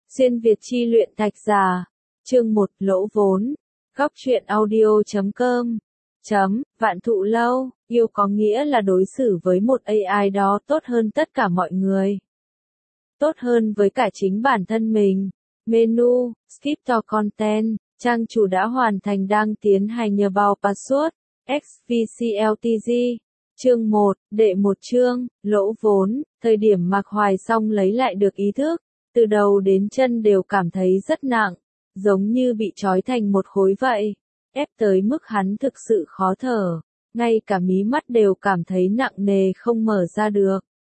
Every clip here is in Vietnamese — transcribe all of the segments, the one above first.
Xuyên Việt chi luyện Thạch Già. Chương 1 Lỗ vốn. Góc truyện audio.com. Vạn Thụ Lâu, yêu có nghĩa là đối xử với một AI đó tốt hơn tất cả mọi người. Tốt hơn với cả chính bản thân mình. Menu, skip to content, trang chủ đã hoàn thành đang tiến hành nhờ vào password, XVCLTG. Chương 1, đệ 1 chương, lỗ vốn, thời điểm Mạc Hoài Song lấy lại được ý thức, từ đầu đến chân đều cảm thấy rất nặng, giống như bị trói thành một khối vậy, ép tới mức hắn thực sự khó thở, ngay cả mí mắt đều cảm thấy nặng nề không mở ra được.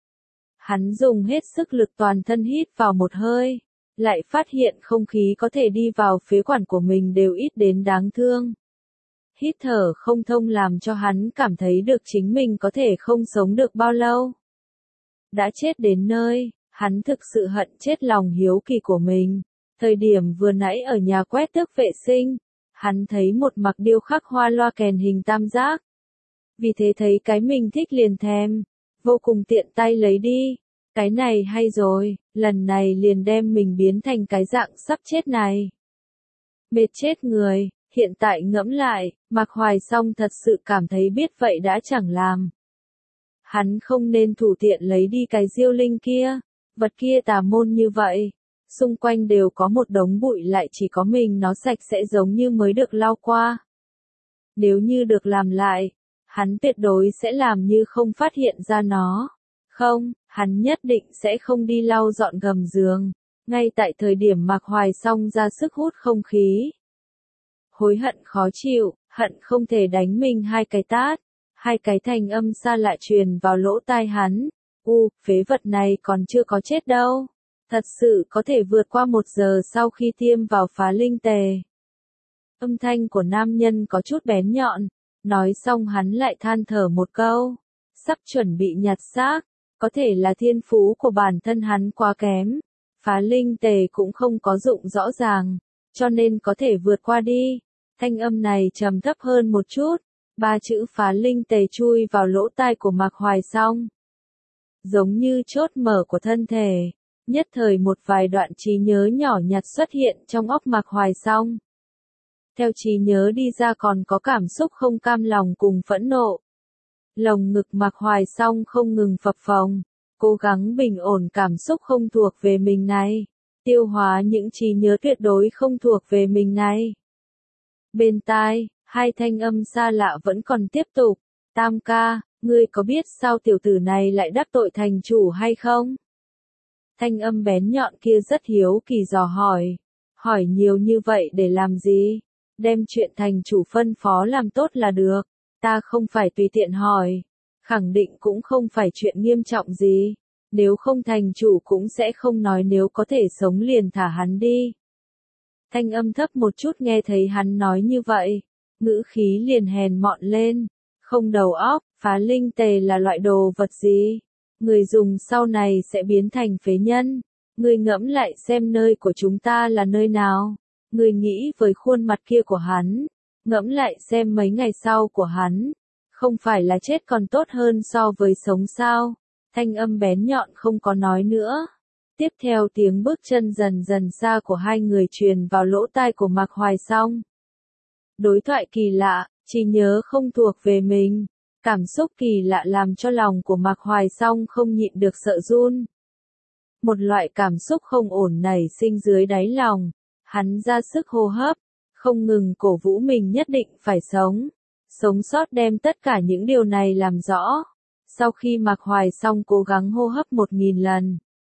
Hắn dùng hết sức lực toàn thân hít vào một hơi, lại phát hiện không khí có thể đi vào phế quản của mình đều ít đến đáng thương. Hít thở không thông làm cho hắn cảm thấy được chính mình có thể không sống được bao lâu. Đã chết đến nơi, hắn thực sự hận chết lòng hiếu kỳ của mình. Thời điểm vừa nãy ở nhà quét tước vệ sinh, hắn thấy một mặc điêu khắc hoa loa kèn hình tam giác. Vì thế thấy cái mình thích liền thèm, vô cùng tiện tay lấy đi. Cái này hay rồi, lần này liền đem mình biến thành cái dạng sắp chết này. Mệt chết người. Hiện tại ngẫm lại, Mạc Hoài Song thật sự cảm thấy biết vậy đã chẳng làm. Hắn không nên thủ tiện lấy đi cái diêu linh kia, vật kia tà môn như vậy. Xung quanh đều có một đống bụi lại chỉ có mình nó sạch sẽ giống như mới được lau qua. Nếu như được làm lại, hắn tuyệt đối sẽ làm như không phát hiện ra nó. Không, hắn nhất định sẽ không đi lau dọn gầm giường, ngay tại thời điểm Mạc Hoài Song ra sức hút không khí. Hối hận khó chịu, hận không thể đánh mình hai cái tát. Hai cái thanh âm xa lạ truyền vào lỗ tai hắn. Phế vật này còn chưa có chết đâu. Thật sự có thể vượt qua 1 giờ sau khi tiêm vào phá linh tề. Âm thanh của nam nhân có chút bén nhọn. Nói xong hắn lại than thở một câu. Sắp chuẩn bị nhặt xác. Có thể là thiên phú của bản thân hắn quá kém. Phá linh tề cũng không có dụng rõ ràng. Cho nên có thể vượt qua đi. Thanh âm này trầm thấp hơn một chút, 3 chữ phá linh tề chui vào lỗ tai của Mạc Hoài Song. Giống như chốt mở của thân thể, nhất thời một vài đoạn trí nhớ nhỏ nhặt xuất hiện trong óc Mạc Hoài Song. Theo trí nhớ đi ra còn có cảm xúc không cam lòng cùng phẫn nộ. Lồng ngực Mạc Hoài Song không ngừng phập phồng, cố gắng bình ổn cảm xúc không thuộc về mình này, tiêu hóa những trí nhớ tuyệt đối không thuộc về mình này. Bên tai, hai thanh âm xa lạ vẫn còn tiếp tục. Tam ca, ngươi có biết sao tiểu tử này lại đắc tội thành chủ hay không? Thanh âm bén nhọn kia rất hiếu kỳ dò hỏi. Hỏi nhiều như vậy để làm gì? Đem chuyện thành chủ phân phó làm tốt là được. Ta không phải tùy tiện hỏi. Khẳng định cũng không phải chuyện nghiêm trọng gì. Nếu không thành chủ cũng sẽ không nói nếu có thể sống liền thả hắn đi. Thanh âm thấp một chút nghe thấy hắn nói như vậy, ngữ khí liền hèn mọn lên, không đầu óc, phá linh tề là loại đồ vật gì? Người dùng sau này sẽ biến thành phế nhân, người ngẫm lại xem nơi của chúng ta là nơi nào, người nghĩ với khuôn mặt kia của hắn, ngẫm lại xem mấy ngày sau của hắn, không phải là chết còn tốt hơn so với sống sao? Thanh âm bén nhọn không có nói nữa. Tiếp theo tiếng bước chân dần dần xa của hai người truyền vào lỗ tai của Mạc Hoài Song. Đối thoại kỳ lạ, trí nhớ không thuộc về mình. Cảm xúc kỳ lạ làm cho lòng của Mạc Hoài Song không nhịn được sợ run. Một loại cảm xúc không ổn nảy sinh dưới đáy lòng. Hắn ra sức hô hấp, không ngừng cổ vũ mình nhất định phải sống. Sống sót đem tất cả những điều này làm rõ. Sau khi Mạc Hoài Song cố gắng hô hấp 1000 lần.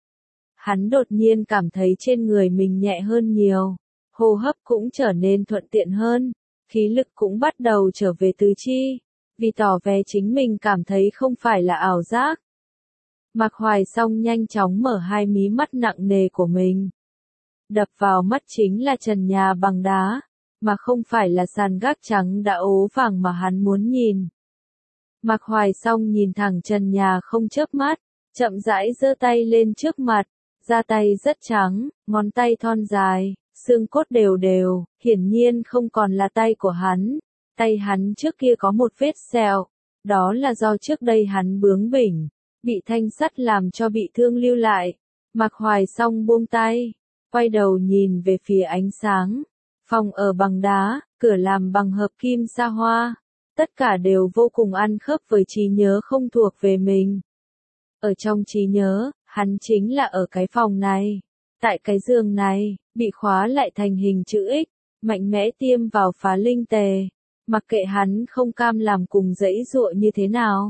Hắn đột nhiên cảm thấy trên người mình nhẹ hơn nhiều, hô hấp cũng trở nên thuận tiện hơn, khí lực cũng bắt đầu trở về tứ chi, vì tỏ vẻ chính mình cảm thấy không phải là ảo giác. Mạc Hoài Song nhanh chóng mở hai mí mắt nặng nề của mình. Đập vào mắt chính là trần nhà bằng đá, mà không phải là sàn gác trắng đã ố vàng mà hắn muốn nhìn. Mạc Hoài Song nhìn thẳng trần nhà không chớp mắt, chậm rãi giơ tay lên trước mặt. Da tay rất trắng, ngón tay thon dài, xương cốt đều đều, hiển nhiên không còn là tay của hắn. Tay hắn trước kia có một vết sẹo, đó là do trước đây hắn bướng bỉnh, bị thanh sắt làm cho bị thương lưu lại. Mạc Hoài Song buông tay, quay đầu nhìn về phía ánh sáng. Phòng ở bằng đá, cửa làm bằng hợp kim sa hoa. Tất cả đều vô cùng ăn khớp với trí nhớ không thuộc về mình. Ở trong trí nhớ, hắn chính là ở cái phòng này. Tại cái giường này, bị khóa lại thành hình chữ X, mạnh mẽ tiêm vào phá linh tề. Mặc kệ hắn không cam làm cùng dãy dụa như thế nào.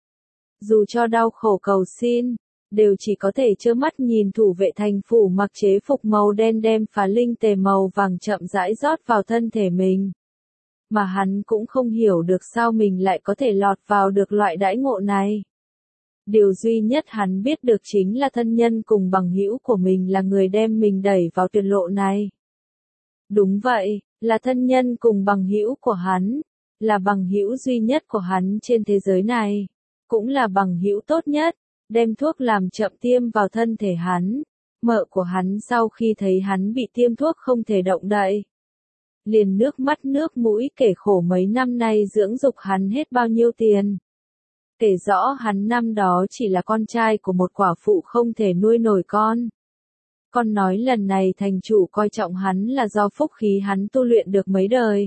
Dù cho đau khổ cầu xin, đều chỉ có thể trơ mắt nhìn thủ vệ thành phủ mặc chế phục màu đen đem phá linh tề màu vàng chậm rãi rót vào thân thể mình. Mà hắn cũng không hiểu được sao mình lại có thể lọt vào được loại đãi ngộ này. Điều duy nhất hắn biết được chính là thân nhân cùng bằng hữu của mình là người đem mình đẩy vào tuyệt lộ này. Đúng vậy, là thân nhân cùng bằng hữu của hắn, là bằng hữu duy nhất của hắn trên thế giới này, cũng là bằng hữu tốt nhất, đem thuốc làm chậm tiêm vào thân thể hắn. Mợ của hắn sau khi thấy hắn bị tiêm thuốc không thể động đậy, liền nước mắt nước mũi kể khổ mấy năm nay dưỡng dục hắn hết bao nhiêu tiền. Kể rõ hắn năm đó chỉ là con trai của một quả phụ không thể nuôi nổi con. Con nói lần này thành chủ coi trọng hắn là do phúc khí hắn tu luyện được mấy đời.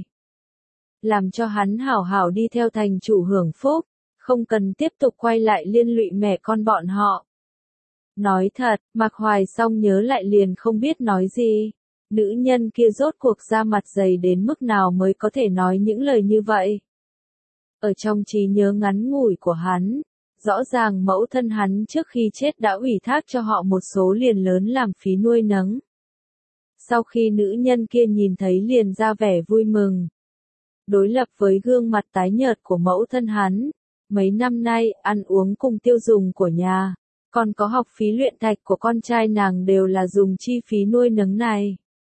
Làm cho hắn hảo hảo đi theo thành chủ hưởng phúc, không cần tiếp tục quay lại liên lụy mẹ con bọn họ. Nói thật, Mạc Hoài Song nhớ lại liền không biết nói gì. Nữ nhân kia rốt cuộc ra mặt dày đến mức nào mới có thể nói những lời như vậy. Ở trong trí nhớ ngắn ngủi của hắn, rõ ràng mẫu thân hắn trước khi chết đã ủy thác cho họ một số liền lớn làm phí nuôi nấng. Sau khi nữ nhân kia nhìn thấy liền ra vẻ vui mừng. Đối lập với gương mặt tái nhợt của mẫu thân hắn, mấy năm nay ăn uống cùng tiêu dùng của nhà, còn có học phí luyện thạch của con trai nàng đều là dùng chi phí nuôi nấng này.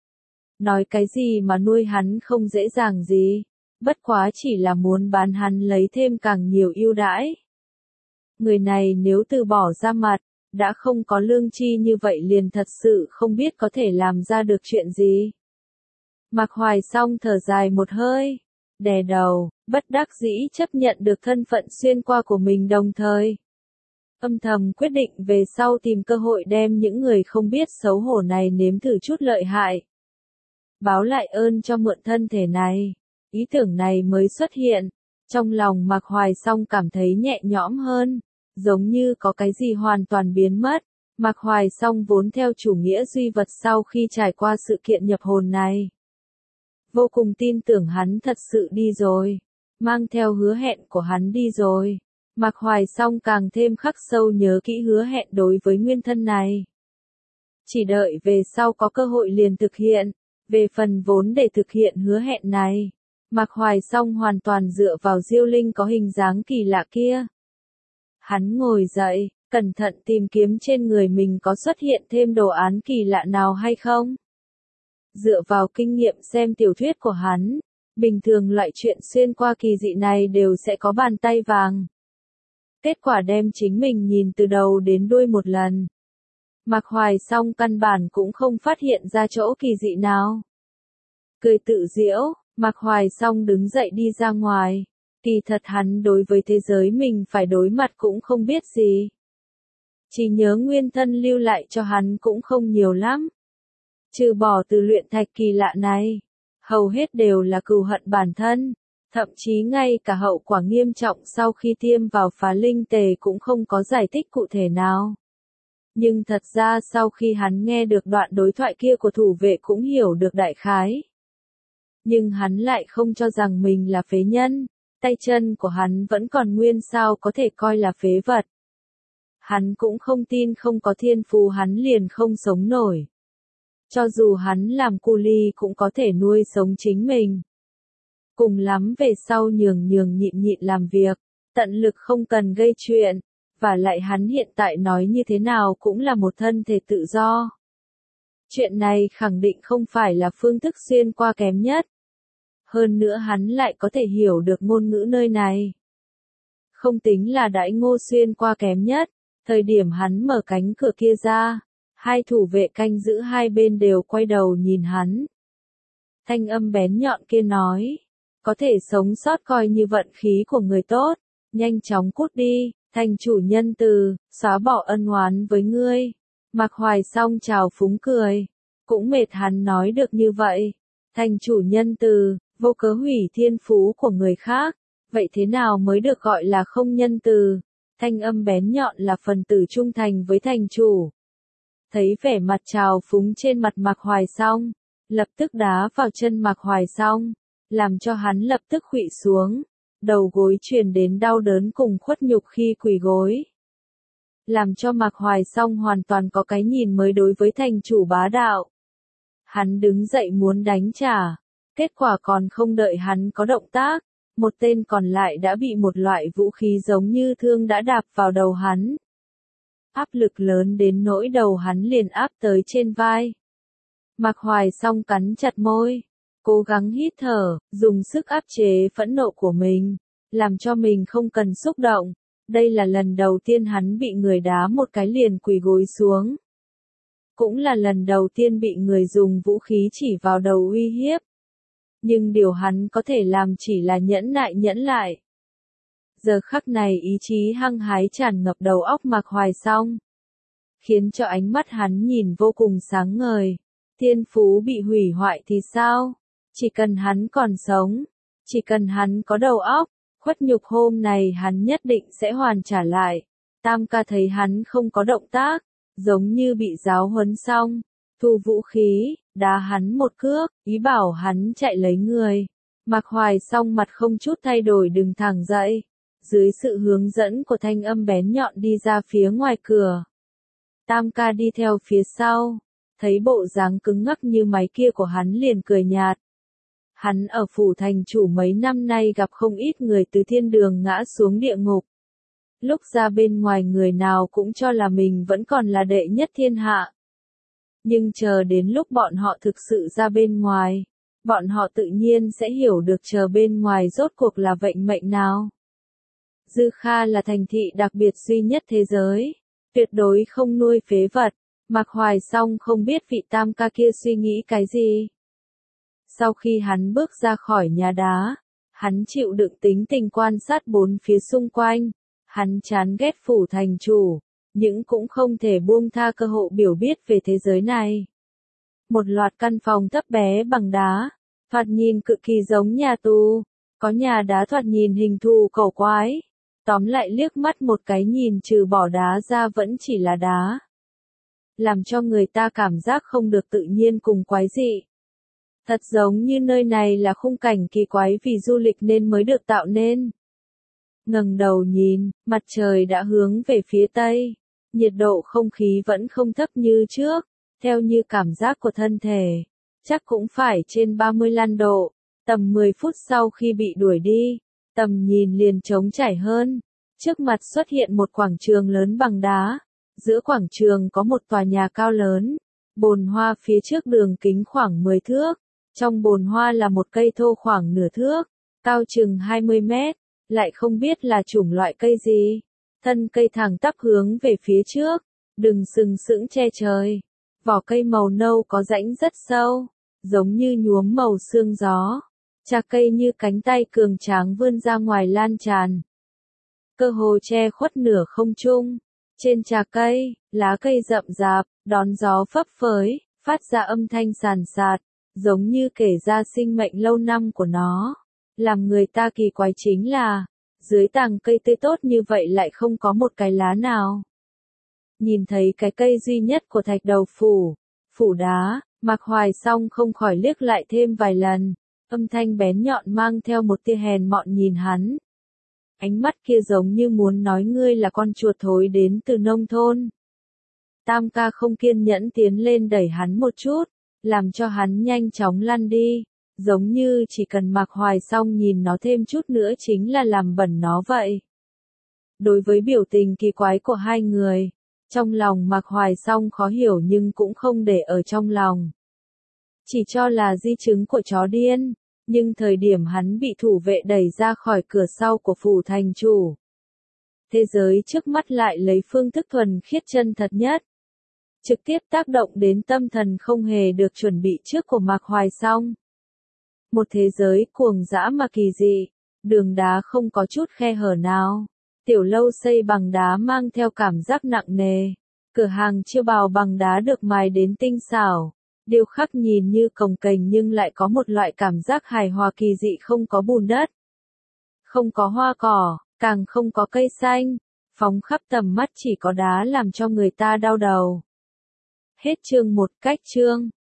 Nói cái gì mà nuôi hắn không dễ dàng gì, bất quá chỉ là muốn bán hắn lấy thêm càng nhiều ưu đãi. Người này nếu từ bỏ ra mặt, đã không có lương chi như vậy liền thật sự không biết có thể làm ra được chuyện gì. Mạc Hoài Song thở dài một hơi, đè đầu, bất đắc dĩ chấp nhận được thân phận xuyên qua của mình đồng thời. Âm thầm quyết định về sau tìm cơ hội đem những người không biết xấu hổ này nếm thử chút lợi hại. Báo lại ơn cho mượn thân thể này. Ý tưởng này mới xuất hiện. Trong lòng Mạc Hoài Song cảm thấy nhẹ nhõm hơn. Giống như có cái gì hoàn toàn biến mất. Mạc Hoài Song vốn theo chủ nghĩa duy vật sau khi trải qua sự kiện nhập hồn này. Vô cùng tin tưởng hắn thật sự đi rồi. Mang theo hứa hẹn của hắn đi rồi. Mạc Hoài Song càng thêm khắc sâu nhớ kỹ hứa hẹn đối với nguyên thân này. Chỉ đợi về sau có cơ hội liền thực hiện. Về phần vốn để thực hiện hứa hẹn này, Mạc Hoài Song hoàn toàn dựa vào diêu linh có hình dáng kỳ lạ kia. Hắn ngồi dậy, cẩn thận tìm kiếm trên người mình có xuất hiện thêm đồ án kỳ lạ nào hay không. Dựa vào kinh nghiệm xem tiểu thuyết của hắn, bình thường loại chuyện xuyên qua kỳ dị này đều sẽ có bàn tay vàng. Kết quả đem chính mình nhìn từ đầu đến đuôi một lần. Mạc Hoài Song căn bản cũng không phát hiện ra chỗ kỳ dị nào. Cười tự giễu, Mạc Hoài Song đứng dậy đi ra ngoài. Kỳ thật hắn đối với thế giới mình phải đối mặt cũng không biết gì. Chỉ nhớ nguyên thân lưu lại cho hắn cũng không nhiều lắm. Trừ bỏ từ luyện thạch kỳ lạ này, hầu hết đều là cừu hận bản thân. Thậm chí ngay cả hậu quả nghiêm trọng sau khi tiêm vào phá linh tề cũng không có giải thích cụ thể nào. Nhưng thật ra sau khi hắn nghe được đoạn đối thoại kia của thủ vệ cũng hiểu được đại khái. Nhưng hắn lại không cho rằng mình là phế nhân, tay chân của hắn vẫn còn nguyên sao có thể coi là phế vật. Hắn cũng không tin không có thiên phú hắn liền không sống nổi. Cho dù hắn làm cu li cũng có thể nuôi sống chính mình. Cùng lắm về sau nhường nhịn nhịn làm việc, tận lực không cần gây chuyện. Và lại hắn hiện tại nói như thế nào cũng là một thân thể tự do. Chuyện này khẳng định không phải là phương thức xuyên qua kém nhất. Hơn nữa hắn lại có thể hiểu được ngôn ngữ nơi này. Không tính là đãi ngô xuyên qua kém nhất, thời điểm hắn mở cánh cửa kia ra, hai thủ vệ canh giữ hai bên đều quay đầu nhìn hắn. Thanh âm bén nhọn kia nói, có thể sống sót coi như vận khí của người tốt, nhanh chóng cút đi. Thành chủ nhân từ, xóa bỏ ân oán với ngươi. Mạc Hoài Song chào phúng cười. cũng mệt hắn nói được như vậy. Thành chủ nhân từ, vô cớ hủy thiên phú của người khác, vậy thế nào mới được gọi là không nhân từ? Thanh âm bén nhọn là phần tử trung thành với thành chủ. Thấy vẻ mặt trào phúng trên mặt Mạc Hoài Song, lập tức đá vào chân Mạc Hoài Song, làm cho hắn lập tức khuỵu xuống, đầu gối truyền đến đau đớn cùng khuất nhục khi quỳ gối. Làm cho Mạc Hoài Song hoàn toàn có cái nhìn mới đối với thành chủ bá đạo. Hắn đứng dậy muốn đánh trả, kết quả còn không đợi hắn có động tác, một tên còn lại đã bị một loại vũ khí giống như thương đã đạp vào đầu hắn. Áp lực lớn đến nỗi đầu hắn liền áp tới trên vai. Mạc Hoài Song cắn chặt môi, cố gắng hít thở, dùng sức áp chế phẫn nộ của mình, làm cho mình không cần xúc động. Đây là lần đầu tiên hắn bị người đá một cái liền quỳ gối xuống. Cũng là lần đầu tiên bị người dùng vũ khí chỉ vào đầu uy hiếp. Nhưng điều hắn có thể làm chỉ là nhẫn nại nhẫn lại. Giờ khắc này ý chí hăng hái tràn ngập đầu óc Mạc Hoài Song, khiến cho ánh mắt hắn nhìn vô cùng sáng ngời. Thiên phú bị hủy hoại thì sao? Chỉ cần hắn còn sống, chỉ cần hắn có đầu óc, khuất nhục hôm này hắn nhất định sẽ hoàn trả lại. Tam ca thấy hắn không có động tác, giống như bị giáo huấn xong, thu vũ khí, đá hắn một cước, ý bảo hắn chạy lấy người. Mạc Hoài Song mặt không chút thay đổi đứng thẳng dậy, dưới sự hướng dẫn của thanh âm bén nhọn đi ra phía ngoài cửa. Tam ca đi theo phía sau, thấy bộ dáng cứng ngắc như máy kia của hắn liền cười nhạt. Hắn ở phủ thành chủ mấy năm nay gặp không ít người từ thiên đường ngã xuống địa ngục. Lúc ra bên ngoài người nào cũng cho là mình vẫn còn là đệ nhất thiên hạ. Nhưng chờ đến lúc bọn họ thực sự ra bên ngoài, bọn họ tự nhiên sẽ hiểu được chờ bên ngoài rốt cuộc là vận mệnh nào. Dư Kha là thành thị đặc biệt duy nhất thế giới, tuyệt đối không nuôi phế vật. Mạc Hoài Song không biết vị tam ca kia suy nghĩ cái gì. Sau khi hắn bước ra khỏi nhà đá, hắn chịu đựng tính tình quan sát bốn phía xung quanh. Hắn chán ghét phủ thành chủ, nhưng cũng không thể buông tha cơ hội biểu biết về thế giới này. Một loạt căn phòng thấp bé bằng đá, thoạt nhìn cực kỳ giống nhà tù, có nhà đá thoạt nhìn hình thù cổ quái. Tóm lại liếc mắt một cái nhìn trừ bỏ đá ra vẫn chỉ là đá. Làm cho người ta cảm giác không được tự nhiên cùng quái dị. Thật giống như nơi này là khung cảnh kỳ quái vì du lịch nên mới được tạo nên. Ngẩng đầu nhìn, mặt trời đã hướng về phía tây, nhiệt độ không khí vẫn không thấp như trước, theo như cảm giác của thân thể, chắc cũng phải trên 35 độ. Tầm 10 phút sau khi bị đuổi đi, tầm nhìn liền trống trải hơn, trước mặt xuất hiện một quảng trường lớn bằng đá, giữa quảng trường có một tòa nhà cao lớn, bồn hoa phía trước đường kính khoảng 10 thước, trong bồn hoa là một cây thô khoảng nửa thước, cao chừng 20 mét. Lại không biết là chủng loại cây gì. Thân cây thẳng tắp hướng về phía trước, đừng sừng sững che trời. Vỏ cây màu nâu có rãnh rất sâu, giống như nhuốm màu sương gió. Chạc cây như cánh tay cường tráng vươn ra ngoài lan tràn. Cơ hồ che khuất nửa không trung. Trên chạc cây, lá cây rậm rạp, đón gió phấp phới, phát ra âm thanh sàn sạt, giống như kể ra sinh mệnh lâu năm của nó. Làm người ta kỳ quái chính là, dưới tàng cây tươi tốt như vậy lại không có một cái lá nào. Nhìn thấy cái cây duy nhất của thạch đầu phủ đá, Mạc Hoài Song không khỏi liếc lại thêm vài lần, âm thanh bén nhọn mang theo một tia hèn mọn nhìn hắn. Ánh mắt kia giống như muốn nói ngươi là con chuột thối đến từ nông thôn. Tam ca không kiên nhẫn tiến lên đẩy hắn một chút, làm cho hắn nhanh chóng lăn đi. Giống như chỉ cần Mạc Hoài Song nhìn nó thêm chút nữa chính là làm bẩn nó vậy. Đối với biểu tình kỳ quái của hai người, trong lòng Mạc Hoài Song khó hiểu nhưng cũng không để ở trong lòng. Chỉ cho là di chứng của chó điên, nhưng thời điểm hắn bị thủ vệ đẩy ra khỏi cửa sau của phủ thành chủ. Thế giới trước mắt lại lấy phương thức thuần khiết chân thật nhất. Trực tiếp tác động đến tâm thần không hề được chuẩn bị trước của Mạc Hoài Song. Một thế giới cuồng dã mà kỳ dị, đường đá không có chút khe hở nào, tiểu lâu xây bằng đá mang theo cảm giác nặng nề, cửa hàng chiêu bào bằng đá được mài đến tinh xảo, Điêu khắc nhìn như cồng kềnh nhưng lại có một loại cảm giác hài hòa kỳ dị, không có bùn đất, không có hoa cỏ, càng không có cây xanh, phóng khắp tầm mắt chỉ có đá làm cho người ta đau đầu. Hết chương 1. Cách chương